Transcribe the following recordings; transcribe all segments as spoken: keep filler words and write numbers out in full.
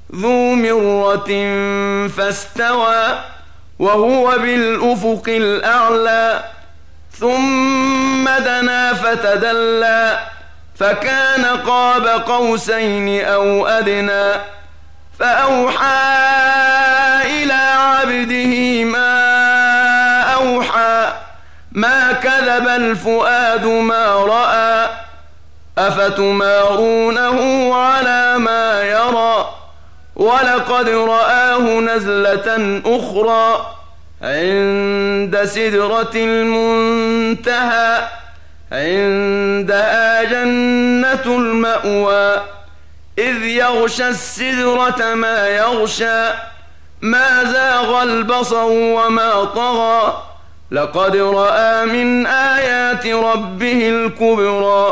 ذو مرة فاستوى وهو بالأفق الأعلى ثم دنا فتدلى فكان قاب قوسين أو أدنى فأوحى إلى عبده ما أوحى ما كذب الفؤاد ما رأى أفتمارونه على ما يرى ولقد رآه نزلة أخرى عند سدرة المنتهى عندها جنة المأوى إذ يغشى السدرة ما يغشى ما زاغ البصر وما طغى لقد رأى من آيات ربه الكبرى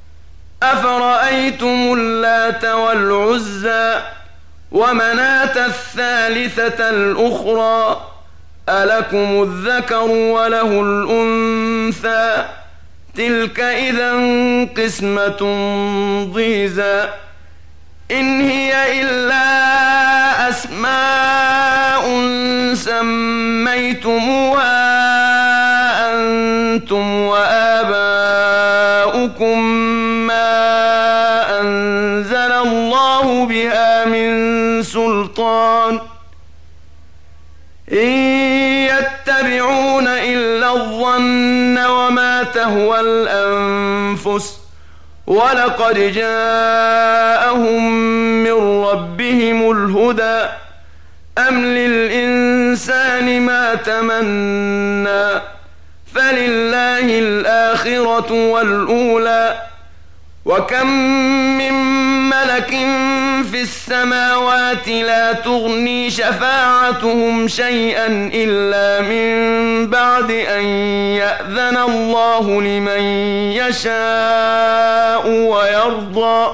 أفرأيتم اللات والعزى ومناة الثالثة الأخرى ألكم الذكر وله الأنثى تلك إذا قسمة ضيزى إن هي إلا أسماء سميتموها أنتم وآباؤكم ما أنزل الله بها من سلطان إن يتبعون إلا الظن وما تهوى الأنفس ولقد جاءهم من ربهم الهدى أم للإنسان ما تمنى فلله الآخرة والأولى وكم من ملك في السماوات لا تغني شفاعتهم شيئا إلا من بعد أن يأذن الله لمن يشاء ويرضى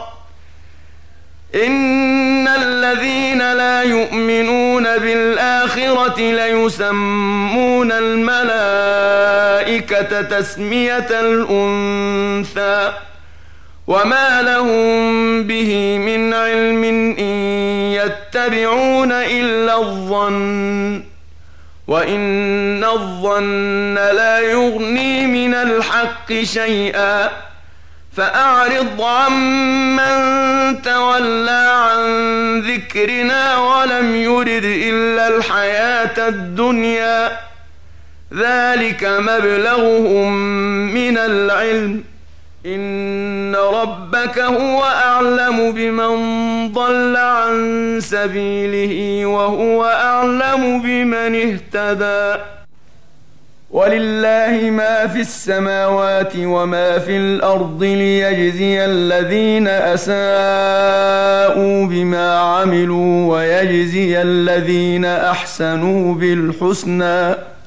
إن الذين لا يؤمنون بالآخرة ليسمون الملائكة تسمية الأنثى وما لهم به من علم إن يتبعون إلا الظن وإن الظن لا يغني من الحق شيئا فأعرض عمن تولى عن ذكرنا ولم يرد إلا الحياة الدنيا ذلك مبلغهم من العلم إن ربك هو أعلم بمن ضل عن سبيله وهو أعلم بمن اهتدى ولله ما في السماوات وما في الأرض ليجزي الذين أساءوا بما عملوا ويجزي الذين أحسنوا بالحسنى